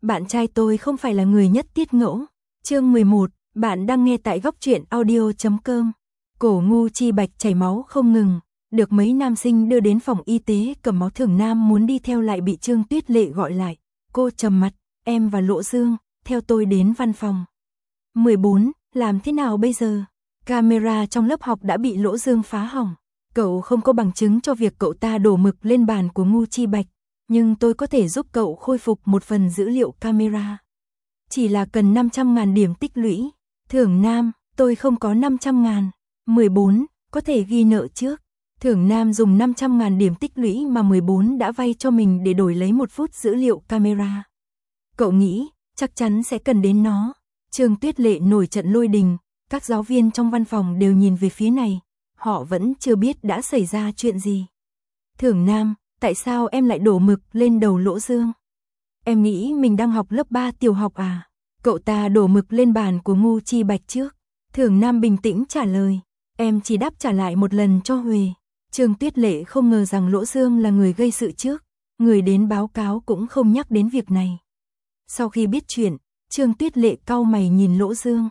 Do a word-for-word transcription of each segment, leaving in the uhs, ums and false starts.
Bạn trai tôi không phải là người nhất tiết ngẫu. Chương mười một, bạn đang nghe tại góc truyện audio chấm com. Cổ Ngu Chi Bạch chảy máu không ngừng, được mấy nam sinh đưa đến phòng y tế cầm máu. Thường Nam muốn đi theo lại bị Trương Tuyết Lệ gọi lại. Cô trầm mặt, em và Lỗ Dương, theo tôi đến văn phòng. mười bốn, làm thế nào bây giờ? Camera trong lớp học đã bị Lỗ Dương phá hỏng. Cậu không có bằng chứng cho việc cậu ta đổ mực lên bàn của Ngu Chi Bạch, nhưng tôi có thể giúp cậu khôi phục một phần dữ liệu camera. Chỉ là cần năm trăm ngàn điểm tích lũy. Thưởng Nam, tôi không có năm trăm ngàn. mười bốn, có thể ghi nợ trước. Thưởng Nam dùng năm trăm ngàn điểm tích lũy mà mười bốn đã vay cho mình để đổi lấy một phút dữ liệu camera. Cậu nghĩ, chắc chắn sẽ cần đến nó. Trương Tuyết Lệ nổi trận lôi đình, các giáo viên trong văn phòng đều nhìn về phía này. Họ vẫn chưa biết đã xảy ra chuyện gì. Thưởng Nam, tại sao em lại đổ mực lên đầu Lỗ Dương? Em nghĩ mình đang học lớp ba tiểu học à? Cậu ta đổ mực lên bàn của Ngu Chi Bạch trước. Thưởng Nam bình tĩnh trả lời, em chỉ đáp trả lại một lần cho Huệ. Trương Tuyết Lệ không ngờ rằng Lỗ Dương là người gây sự trước, người đến báo cáo cũng không nhắc đến việc này. Sau khi biết chuyện, Trương Tuyết Lệ cau mày nhìn Lỗ Dương.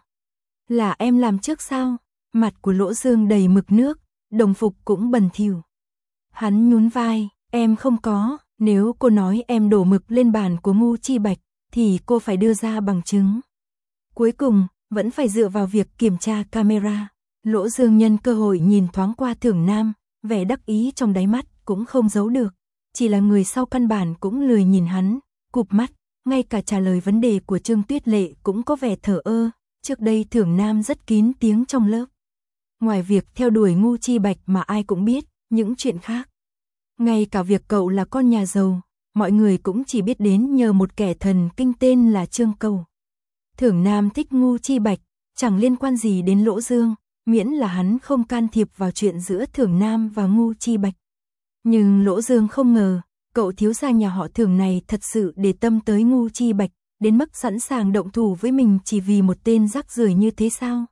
Là em làm trước sao? Mặt của Lỗ Dương đầy mực nước, đồng phục cũng bẩn thỉu. Hắn nhún vai, em không có, nếu cô nói em đổ mực lên bàn của Ngu Chi Bạch, thì cô phải đưa ra bằng chứng. Cuối cùng, vẫn phải dựa vào việc kiểm tra camera. Lỗ Dương nhân cơ hội nhìn thoáng qua Thưởng Nam, vẻ đắc ý trong đáy mắt cũng không giấu được. Chỉ là người sau căn bản cũng lười nhìn hắn, cụp mắt, ngay cả trả lời vấn đề của Trương Tuyết Lệ cũng có vẻ thờ ơ. Trước đây Thưởng Nam rất kín tiếng trong lớp. Ngoài việc theo đuổi Ngu Chi Bạch mà ai cũng biết, những chuyện khác. Ngay cả việc cậu là con nhà giàu, mọi người cũng chỉ biết đến nhờ một kẻ thần kinh tên là Trương Cầu. Thưởng Nam thích Ngu Chi Bạch, chẳng liên quan gì đến Lỗ Dương, miễn là hắn không can thiệp vào chuyện giữa Thưởng Nam và Ngu Chi Bạch. Nhưng Lỗ Dương không ngờ, cậu thiếu gia nhà họ Thưởng này thật sự để tâm tới Ngu Chi Bạch, đến mức sẵn sàng động thủ với mình chỉ vì một tên rác rưởi như thế sao?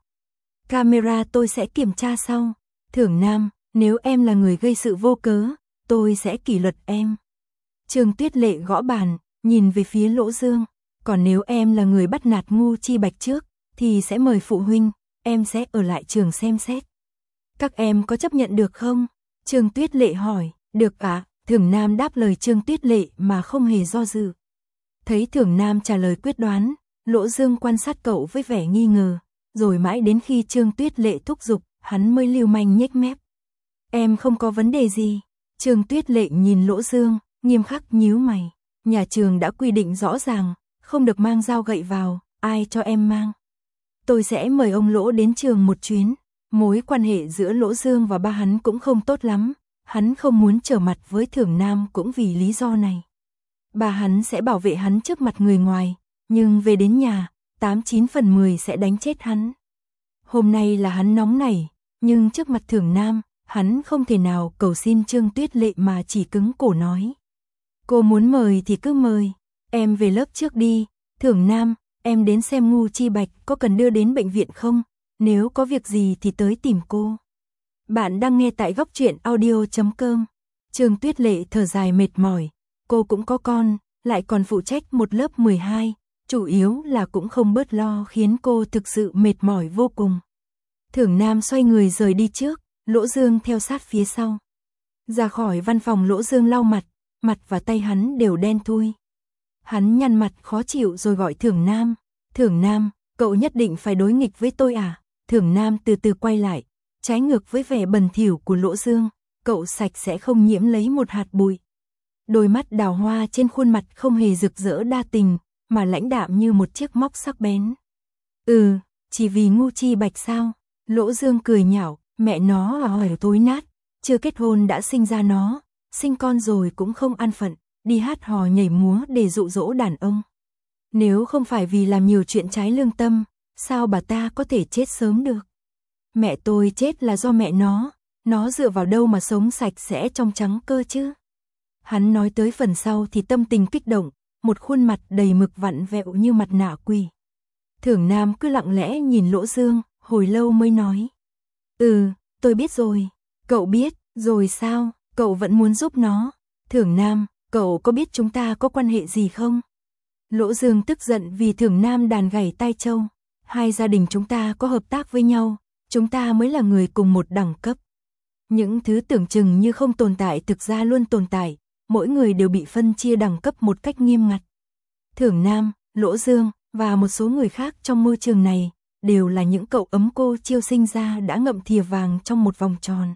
Camera tôi sẽ kiểm tra sau. Thưởng Nam, nếu em là người gây sự vô cớ, tôi sẽ kỷ luật em. Trương Tuyết Lệ gõ bàn, nhìn về phía Lỗ Dương. Còn nếu em là người bắt nạt Ngu Chi Bạch trước, thì sẽ mời phụ huynh, em sẽ ở lại trường xem xét. Các em có chấp nhận được không? Trương Tuyết Lệ hỏi, được ạ. À? Thưởng Nam đáp lời Trương Tuyết Lệ mà không hề do dự. Thấy Thưởng Nam trả lời quyết đoán, Lỗ Dương quan sát cậu với vẻ nghi ngờ, rồi mãi đến khi Trương Tuyết Lệ thúc giục, hắn mới lưu manh nhếch mép. Em không có vấn đề gì. Trương Tuyết Lệ nhìn Lỗ Dương, nghiêm khắc nhíu mày. Nhà trường đã quy định rõ ràng, không được mang dao gậy vào, ai cho em mang. Tôi sẽ mời ông Lỗ đến trường một chuyến. Mối quan hệ giữa Lỗ Dương và ba hắn cũng không tốt lắm, hắn không muốn trở mặt với Thưởng Nam cũng vì lý do này. Ba hắn sẽ bảo vệ hắn trước mặt người ngoài, nhưng về đến nhà, tám chín phần mười sẽ đánh chết hắn. Hôm nay là hắn nóng nảy, nhưng trước mặt Thưởng Nam, hắn không thể nào cầu xin Trương Tuyết Lệ mà chỉ cứng cổ nói. Cô muốn mời thì cứ mời, em về lớp trước đi. Thưởng Nam, em đến xem Ngu Chi Bạch có cần đưa đến bệnh viện không? Nếu có việc gì thì tới tìm cô. Bạn đang nghe tại góc truyện audio chấm com. Trương Tuyết Lệ thở dài mệt mỏi, cô cũng có con, lại còn phụ trách một lớp mười hai, chủ yếu là cũng không bớt lo khiến cô thực sự mệt mỏi vô cùng. Thưởng Nam xoay người rời đi trước, Lỗ Dương theo sát phía sau. Ra khỏi văn phòng Lỗ Dương lau mặt, mặt và tay hắn đều đen thui. Hắn nhăn mặt khó chịu rồi gọi Thưởng Nam. Thưởng Nam, cậu nhất định phải đối nghịch với tôi à? Thưởng Nam từ từ quay lại, trái ngược với vẻ bẩn thỉu của Lỗ Dương, cậu sạch sẽ không nhiễm lấy một hạt bụi. Đôi mắt đào hoa trên khuôn mặt không hề rực rỡ đa tình, mà lãnh đạm như một chiếc móc sắc bén. Ừ, chỉ vì Ngu Chi Bạch sao? Lỗ Dương cười nhạo, mẹ nó là hỏi tối nát, chưa kết hôn đã sinh ra nó, sinh con rồi cũng không an phận, đi hát hò nhảy múa để dụ dỗ đàn ông. Nếu không phải vì làm nhiều chuyện trái lương tâm, sao bà ta có thể chết sớm được? Mẹ tôi chết là do mẹ nó, nó dựa vào đâu mà sống sạch sẽ trong trắng cơ chứ? Hắn nói tới phần sau thì tâm tình kích động, một khuôn mặt đầy mực vặn vẹo như mặt nạ quỷ. Thưởng Nam cứ lặng lẽ nhìn Lỗ Dương, hồi lâu mới nói. Ừ, tôi biết rồi. Cậu biết, rồi sao? Cậu vẫn muốn giúp nó. Thưởng Nam, cậu có biết chúng ta có quan hệ gì không? Lỗ Dương tức giận vì Thưởng Nam đàn gảy tai châu. Hai gia đình chúng ta có hợp tác với nhau, chúng ta mới là người cùng một đẳng cấp. Những thứ tưởng chừng như không tồn tại thực ra luôn tồn tại, mỗi người đều bị phân chia đẳng cấp một cách nghiêm ngặt. Thưởng Nam, Lỗ Dương và một số người khác trong môi trường này đều là những cậu ấm cô chiêu sinh ra đã ngậm thìa vàng trong một vòng tròn.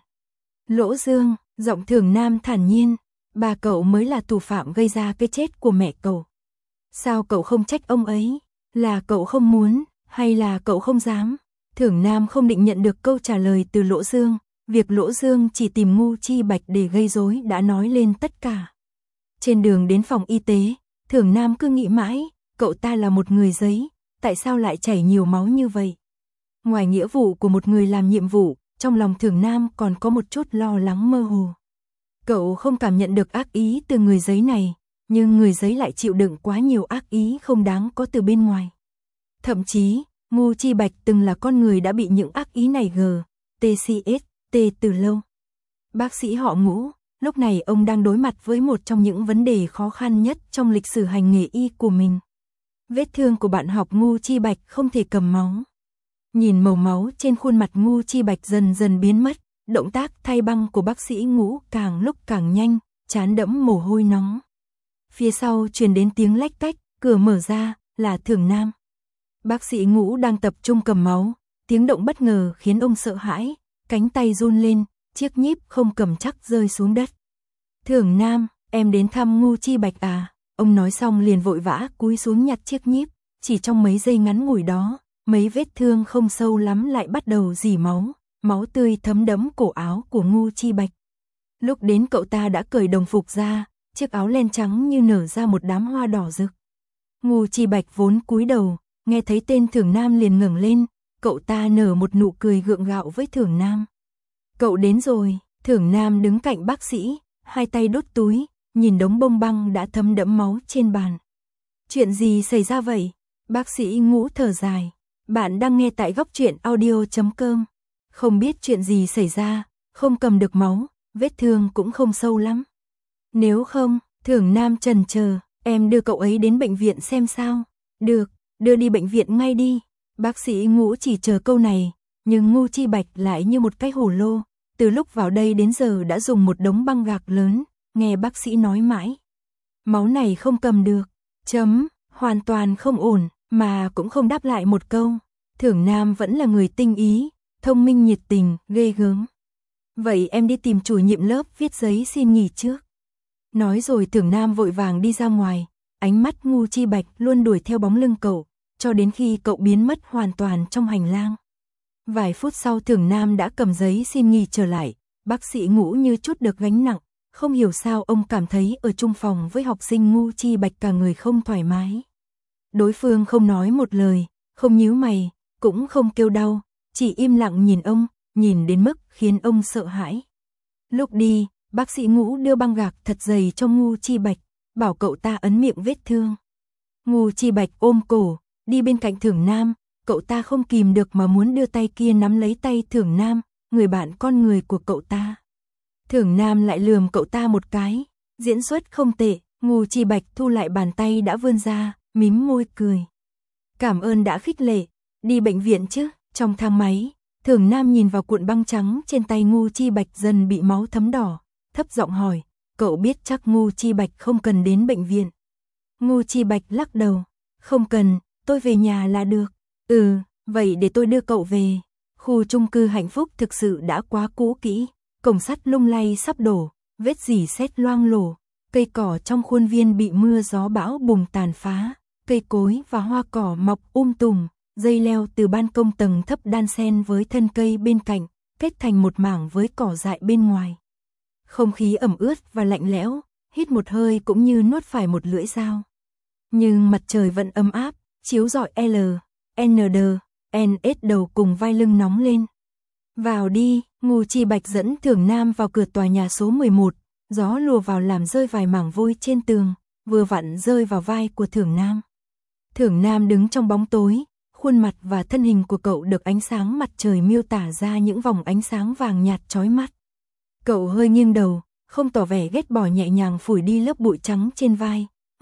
Lỗ Dương, giọng Thưởng Nam thản nhiên, bà cậu mới là thủ phạm gây ra cái chết của mẹ cậu. Sao cậu không trách ông ấy? Là cậu không muốn, hay là cậu không dám? Thưởng Nam không định nhận được câu trả lời từ Lỗ Dương, việc Lỗ Dương chỉ tìm Ngô Chi Bạch để gây rối đã nói lên tất cả. Trên đường đến phòng y tế, Thưởng Nam cứ nghĩ mãi, cậu ta là một người giấy, tại sao lại chảy nhiều máu như vậy? Ngoài nghĩa vụ của một người làm nhiệm vụ, trong lòng Thưởng Nam còn có một chút lo lắng mơ hồ. Cậu không cảm nhận được ác ý từ người giấy này, nhưng người giấy lại chịu đựng quá nhiều ác ý không đáng có từ bên ngoài. Thậm chí, Ngô Chi Bạch từng là con người đã bị những ác ý này gờ, tê xê ét, tê từ lâu. Bác sĩ họ Ngũ, lúc này ông đang đối mặt với một trong những vấn đề khó khăn nhất trong lịch sử hành nghề y của mình. Vết thương của bạn học Ngô Chi Bạch không thể cầm máu. Nhìn màu máu trên khuôn mặt Ngô Chi Bạch dần dần biến mất, động tác thay băng của bác sĩ Ngũ càng lúc càng nhanh, trán đẫm mồ hôi nóng. Phía sau truyền đến tiếng lách cách, cửa mở ra, là Thưởng Nam. Bác sĩ Ngũ đang tập trung cầm máu, tiếng động bất ngờ khiến ông sợ hãi, cánh tay run lên, chiếc nhíp không cầm chắc rơi xuống đất. Thưởng Nam, em đến thăm Ngô Chi Bạch à? Ông nói xong liền vội vã cúi xuống nhặt chiếc nhíp, chỉ trong mấy giây ngắn ngủi đó, mấy vết thương không sâu lắm lại bắt đầu rỉ máu, máu tươi thấm đẫm cổ áo của Ngô Chi Bạch. Lúc đến cậu ta đã cởi đồng phục ra, chiếc áo len trắng như nở ra một đám hoa đỏ rực. Ngô Chi Bạch vốn cúi đầu, nghe thấy tên Thưởng Nam liền ngẩng lên, cậu ta nở một nụ cười gượng gạo với Thưởng Nam. Cậu đến rồi, Thưởng Nam đứng cạnh bác sĩ, hai tay đút túi, nhìn đống bông băng đã thấm đẫm máu trên bàn. Chuyện gì xảy ra vậy? Bác sĩ Ngũ thở dài. Bạn đang nghe tại góc truyện audio chấm com. Không biết chuyện gì xảy ra, không cầm được máu, vết thương cũng không sâu lắm. Nếu không, Thưởng Nam chần chờ, em đưa cậu ấy đến bệnh viện xem sao. Được, đưa đi bệnh viện ngay đi. Bác sĩ Ngũ chỉ chờ câu này, nhưng Ngô Chi Bạch lại như một cái hồ lô, từ lúc vào đây đến giờ đã dùng một đống băng gạc lớn, nghe bác sĩ nói mãi. Máu này không cầm được, chấm, hoàn toàn không ổn, mà cũng không đáp lại một câu. Thưởng Nam vẫn là người tinh ý, thông minh nhiệt tình, ghê gớm. Vậy em đi tìm chủ nhiệm lớp viết giấy xin nghỉ trước. Nói rồi Thưởng Nam vội vàng đi ra ngoài, ánh mắt Ngô Chi Bạch luôn đuổi theo bóng lưng cậu, cho đến khi cậu biến mất hoàn toàn trong hành lang. Vài phút sau Thưởng Nam đã cầm giấy xin nghỉ trở lại, bác sĩ Ngũ như chút được gánh nặng, không hiểu sao ông cảm thấy ở chung phòng với học sinh Ngô Chi Bạch cả người không thoải mái. Đối phương không nói một lời, không nhíu mày, cũng không kêu đau, chỉ im lặng nhìn ông, nhìn đến mức khiến ông sợ hãi. Lúc đi, bác sĩ Ngũ đưa băng gạc thật dày cho Ngô Chi Bạch, bảo cậu ta ấn miệng vết thương. Ngô Chi Bạch ôm cổ, đi bên cạnh Thưởng Nam, cậu ta không kìm được mà muốn đưa tay kia nắm lấy tay Thưởng Nam, người bạn con người của cậu ta. Thưởng Nam lại lườm cậu ta một cái, diễn xuất không tệ, Ngô Chi Bạch thu lại bàn tay đã vươn ra, mím môi cười. Cảm ơn đã khích lệ, đi bệnh viện chứ. Trong thang máy, Thưởng Nam nhìn vào cuộn băng trắng trên tay Ngô Chi Bạch dần bị máu thấm đỏ, thấp giọng hỏi, cậu biết chắc Ngô Chi Bạch không cần đến bệnh viện. Ngô Chi Bạch lắc đầu, không cần, tôi về nhà là được. Ừ, vậy để tôi đưa cậu về. Khu chung cư Hạnh Phúc thực sự đã quá cũ kỹ, cổng sắt lung lay sắp đổ, vết rỉ sét loang lổ, cây cỏ trong khuôn viên bị mưa gió bão bùng tàn phá, cây cối và hoa cỏ mọc um tùm, dây leo từ ban công tầng thấp đan xen với thân cây bên cạnh, kết thành một mảng với cỏ dại bên ngoài. Không khí ẩm ướt và lạnh lẽo, hít một hơi cũng như nuốt phải một lưỡi dao. Nhưng mặt trời vẫn ấm áp, chiếu rọi L, N D, N S đầu cùng vai lưng nóng lên. Vào đi, Ngô Chi Bạch dẫn Thưởng Nam vào cửa tòa nhà số mười một, gió lùa vào làm rơi vài mảng vôi trên tường, vừa vặn rơi vào vai của Thưởng Nam. Thưởng Nam đứng trong bóng tối, khuôn mặt và thân hình của cậu được ánh sáng mặt trời miêu tả ra những vòng ánh sáng vàng nhạt chói mắt. Cậu hơi nghiêng đầu, không tỏ vẻ ghét bỏ, nhẹ nhàng phủi đi lớp bụi trắng trên vai,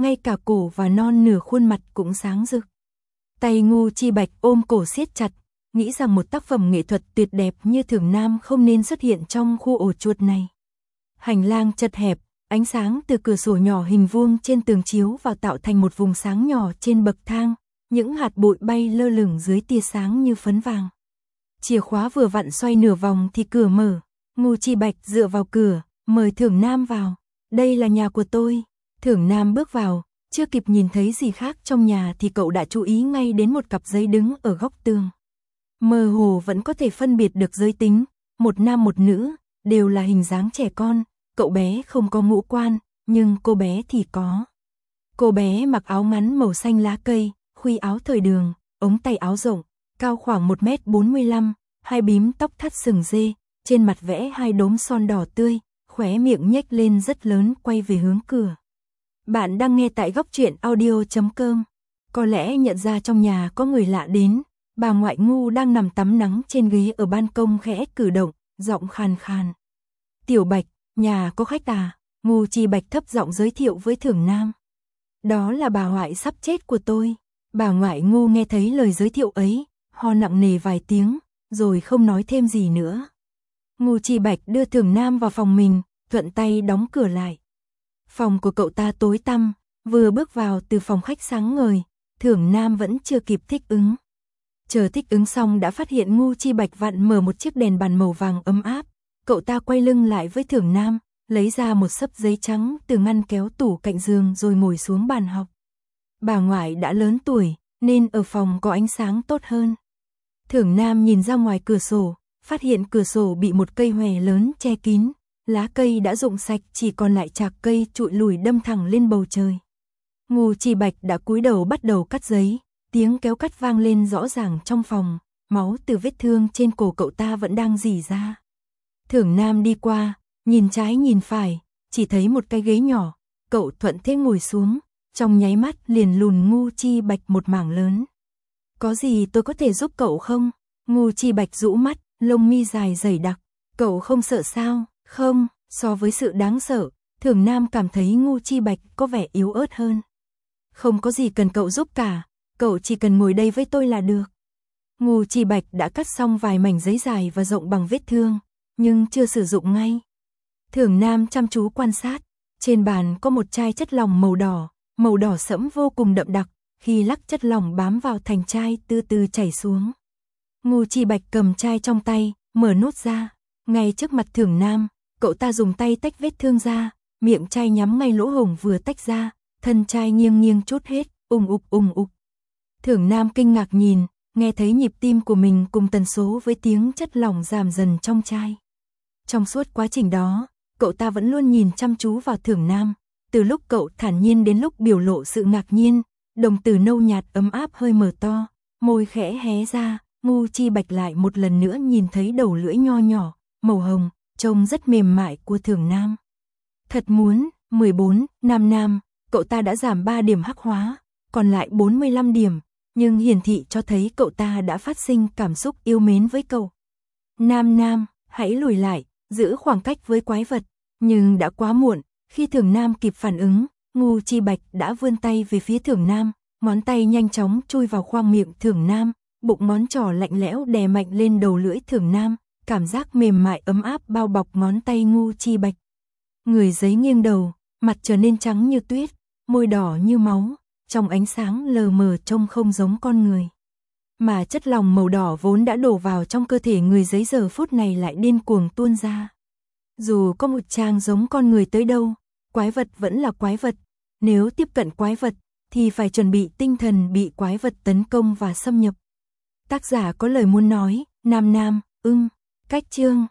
ngay cả cổ và non nửa khuôn mặt cũng sáng rực. Tay Ngô Chi Bạch ôm cổ siết chặt, nghĩ rằng một tác phẩm nghệ thuật tuyệt đẹp như Thưởng Nam không nên xuất hiện trong khu ổ chuột này. Hành lang chật hẹp, ánh sáng từ cửa sổ nhỏ hình vuông trên tường chiếu vào tạo thành một vùng sáng nhỏ trên bậc thang, những hạt bụi bay lơ lửng dưới tia sáng như phấn vàng. Chìa khóa vừa vặn xoay nửa vòng thì cửa mở, Ngô Chi Bạch dựa vào cửa, mời Thưởng Nam vào. Đây là nhà của tôi. Thưởng Nam bước vào, chưa kịp nhìn thấy gì khác trong nhà thì cậu đã chú ý ngay đến một cặp giấy đứng ở góc tường. Mơ hồ vẫn có thể phân biệt được giới tính, một nam một nữ, đều là hình dáng trẻ con, cậu bé không có ngũ quan, nhưng cô bé thì có. Cô bé mặc áo ngắn màu xanh lá cây, khuy áo thời đường, ống tay áo rộng, cao khoảng một mét bốn mươi lăm, hai bím tóc thắt sừng dê, trên mặt vẽ hai đốm son đỏ tươi, khóe miệng nhếch lên rất lớn quay về hướng cửa. Bạn đang nghe tại góc truyện audio chấm com. Có lẽ nhận ra trong nhà có người lạ đến, bà ngoại Ngu đang nằm tắm nắng trên ghế ở ban công khẽ cử động, giọng khàn khàn. Tiểu Bạch, nhà có khách à? Ngô Chi Bạch thấp giọng giới thiệu với Thưởng Nam. Đó là bà ngoại sắp chết của tôi. Bà ngoại Ngô nghe thấy lời giới thiệu ấy, ho nặng nề vài tiếng, rồi không nói thêm gì nữa. Ngô Chi Bạch đưa Thưởng Nam vào phòng mình, thuận tay đóng cửa lại. Phòng của cậu ta tối tăm, vừa bước vào từ phòng khách sáng ngời, Thưởng Nam vẫn chưa kịp thích ứng. Chờ thích ứng xong đã phát hiện Ngô Chi Bạch vặn mở một chiếc đèn bàn màu vàng ấm áp, cậu ta quay lưng lại với Thưởng Nam, lấy ra một xấp giấy trắng từ ngăn kéo tủ cạnh giường rồi ngồi xuống bàn học. Bà ngoại đã lớn tuổi, nên ở phòng có ánh sáng tốt hơn. Thưởng Nam nhìn ra ngoài cửa sổ, phát hiện cửa sổ bị một cây hòe lớn che kín, lá cây đã rụng sạch chỉ còn lại chạc cây trụi lùi đâm thẳng lên bầu trời. Ngô Chi Bạch đã cúi đầu bắt đầu cắt giấy, tiếng kéo cắt vang lên rõ ràng trong phòng, máu từ vết thương trên cổ cậu ta vẫn đang rỉ ra. Thưởng Nam đi qua, nhìn trái nhìn phải, chỉ thấy một cái ghế nhỏ, cậu thuận thế ngồi xuống, trong nháy mắt liền lùn Ngô Chi Bạch một mảng lớn. Có gì tôi có thể giúp cậu không? Ngô Chi Bạch rũ mắt, lông mi dài dày đặc. Cậu không sợ sao? Không, so với sự đáng sợ, Thưởng Nam cảm thấy Ngô Chi Bạch có vẻ yếu ớt hơn. Không có gì cần cậu giúp cả, cậu chỉ cần ngồi đây với tôi là được. Ngô Chi Bạch đã cắt xong vài mảnh giấy dài và rộng bằng vết thương, nhưng chưa sử dụng ngay. Thưởng Nam chăm chú quan sát, trên bàn có một chai chất lỏng màu đỏ, màu đỏ sẫm vô cùng đậm đặc, khi lắc chất lỏng bám vào thành chai từ từ chảy xuống. Ngô Chi Bạch cầm chai trong tay, mở nút ra, ngay trước mặt Thưởng Nam, cậu ta dùng tay tách vết thương ra, miệng chai nhắm ngay lỗ hổng vừa tách ra, thân chai nghiêng nghiêng trút hết, ùng ục ùng ục. Thưởng Nam kinh ngạc nhìn, nghe thấy nhịp tim của mình cùng tần số với tiếng chất lỏng giảm dần trong chai. Trong suốt quá trình đó, cậu ta vẫn luôn nhìn chăm chú vào Thưởng Nam, từ lúc cậu thản nhiên đến lúc biểu lộ sự ngạc nhiên, đồng tử nâu nhạt ấm áp hơi mở to, môi khẽ hé ra, Ngô Chi Bạch lại một lần nữa nhìn thấy đầu lưỡi nho nhỏ, màu hồng, trông rất mềm mại của Thưởng Nam. Thật muốn, mười bốn, Nam Nam, cậu ta đã giảm ba điểm hắc hóa, còn lại bốn mươi lăm điểm, nhưng hiển thị cho thấy cậu ta đã phát sinh cảm xúc yêu mến với cậu. Nam Nam, hãy lùi lại, giữ khoảng cách với quái vật, nhưng đã quá muộn, khi Thưởng Nam kịp phản ứng, Ngô Chi Bạch đã vươn tay về phía Thưởng Nam, ngón tay nhanh chóng chui vào khoang miệng Thưởng Nam, bụng ngón trỏ lạnh lẽo đè mạnh lên đầu lưỡi Thưởng Nam, cảm giác mềm mại ấm áp bao bọc ngón tay Ngô Chi Bạch. Người giấy nghiêng đầu, mặt trở nên trắng như tuyết, môi đỏ như máu, trong ánh sáng lờ mờ trông không giống con người. Mà chất lỏng màu đỏ vốn đã đổ vào trong cơ thể người giấy giờ phút này lại điên cuồng tuôn ra. Dù có một trang giống con người tới đâu, quái vật vẫn là quái vật, nếu tiếp cận quái vật thì phải chuẩn bị tinh thần bị quái vật tấn công và xâm nhập. Tác giả có lời muốn nói, Nam Nam, ưng, cách chương.